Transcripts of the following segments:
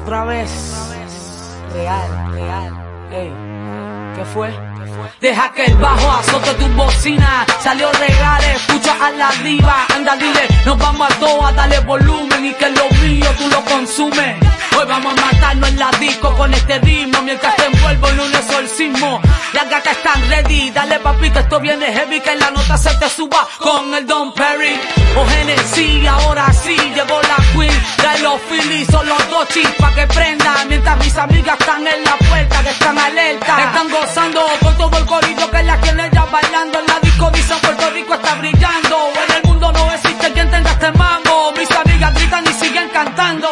Otra vez. Real. Ey, ¿qué fue? Deja que el bajo azote tu bocina. Salió regal, escucha a la diva. Anda, dile, nos vamos a toa, dale volumen y que lo mío tú lo consumes. Hoy vamos a matarnos en la disco con este ritmo mientras te envuelvo en un exorcismo. Las gatas están ready, dale papi que esto viene heavy, que la nota se te suba con el Don Perry o Genesis. Ahora sí llegó la queen, trae los Phillies, son los dos chips pa' que prendan. Mientras mis amigas están en la puerta, que están alerta, están gozando con todo el corillo que la tiene ella bailando. En la disco dicen Puerto Rico está brillando. En el mundo no existe quien tenga este mambo. Mis amigas gritan y siguen cantando.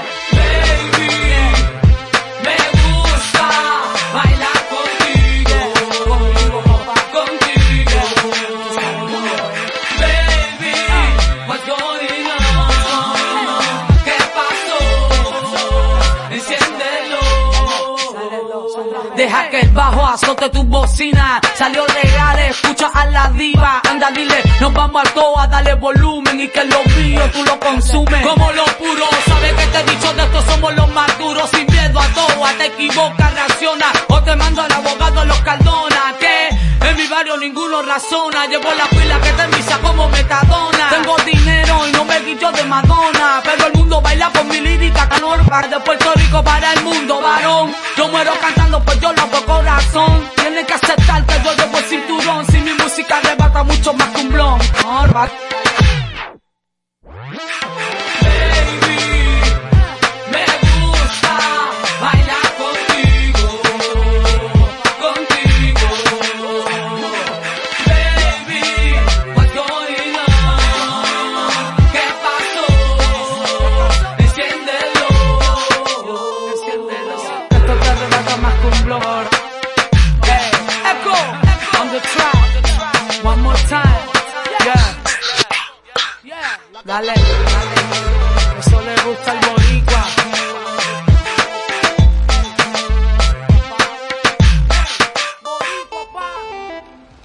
Deja que el bajo azote tu bocina. Salió legal, escucha a la diva. Anda, dile, nos vamos al toa, dale volumen y que lo mío tú lo consumes. Como lo puro, sabes que te he dicho de esto somos los más duros. Sin miedo a toa, te equivocas, reacciona o te mando al abogado Los Cardona. Que en mi barrio ninguno razona. Llevo la pila que te envisa como metadona. Tengo dinero y no me guillo de Madonna, pero el mundo baila por mi lírica canorba. De Puerto Rico para el mundo, varón. Yo muero cantando, pues yo lo hago corazón. Tienes que aceptar que yo llevo el cinturón. Si mi música arrebata mucho más que un blon. One more time, yeah. Dale, eso le gusta al